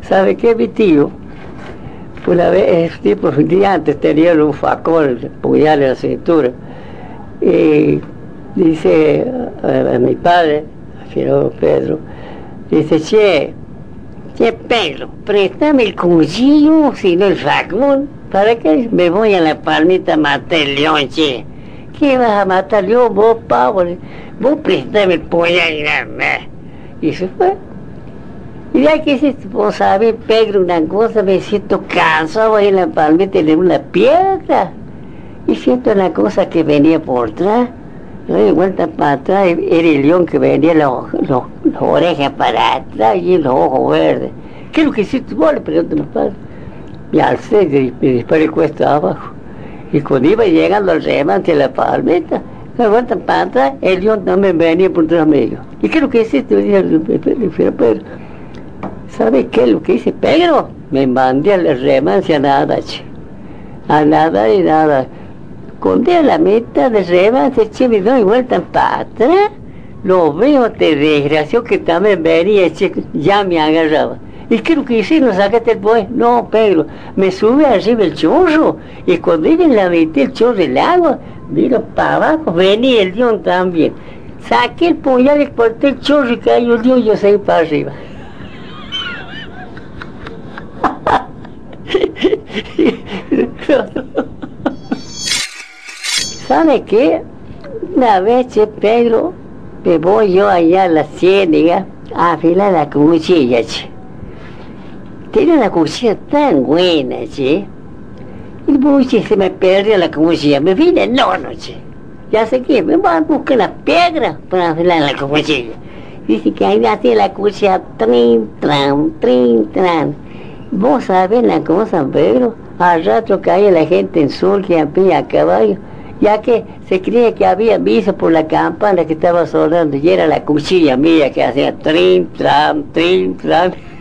¿Sabe qué, mi tío? Una vez, tipo, un día antes tenía un facón, puñal en la cintura. Y dice a mi padre, a Pedro, dice, che Pedro, préstame el cuchillo, sino el facón, ¿para qué me voy a la palmita a matar el león, che? ¿Qué vas a matar león, vos, pavo? Vos préstame el puñal y nada. Y se fue. Y ya que si vos sabés, Pedro, una cosa, me siento cansado ahí en la palmita de una piedra. Y siento una cosa que venía por atrás. Yo de vuelta para atrás, era el león que venía las orejas para atrás y los ojos verdes. ¿Qué es lo que hiciste vos? Le pregunto a mi padre. Me alcé y me disparé cuesta abajo. Y cuando iba llegando al remate de la palmeta, de vuelta para atrás, el león también venía por detrás mío. ¿Y qué es lo que hiciste? Le dije a Pedro. ¿Sabe qué es lo que hice, Pedro? Me mandé al remate a nada, che. A nada y nada. Cuando a la meta de remate, che, me doy vuelta para atrás. Lo veo, te desgració que también venía, che, ya me agarraba. ¿Y qué es lo que hice? ¿No sacaste el poder? No, Pedro, me sube arriba el chorro. Y cuando iba en la mitad el chorro del agua, miro para abajo, venía el león también. Saqué el puñal y corté el chorro y cayó el león y yo seguí para arriba. ¿Sabe qué? Una vez, che, Pedro, me voy yo allá a la ciénaga a afilar la cuchilla, che. Tenía una cuchilla tan buena, che. Y voy, che, se me perdió la cuchilla. Me vine el horno, che. Ya sé que me voy a buscar las piedras para afilar la cuchilla. Dice que ahí hacía la cuchilla trin, tran. Vos sabés la cosa, Pedro, al rato caía la gente en sol que había a caballo, ya que se creía que había visto por la campana que estaba sonando y era la cuchilla mía que hacía trin, tran.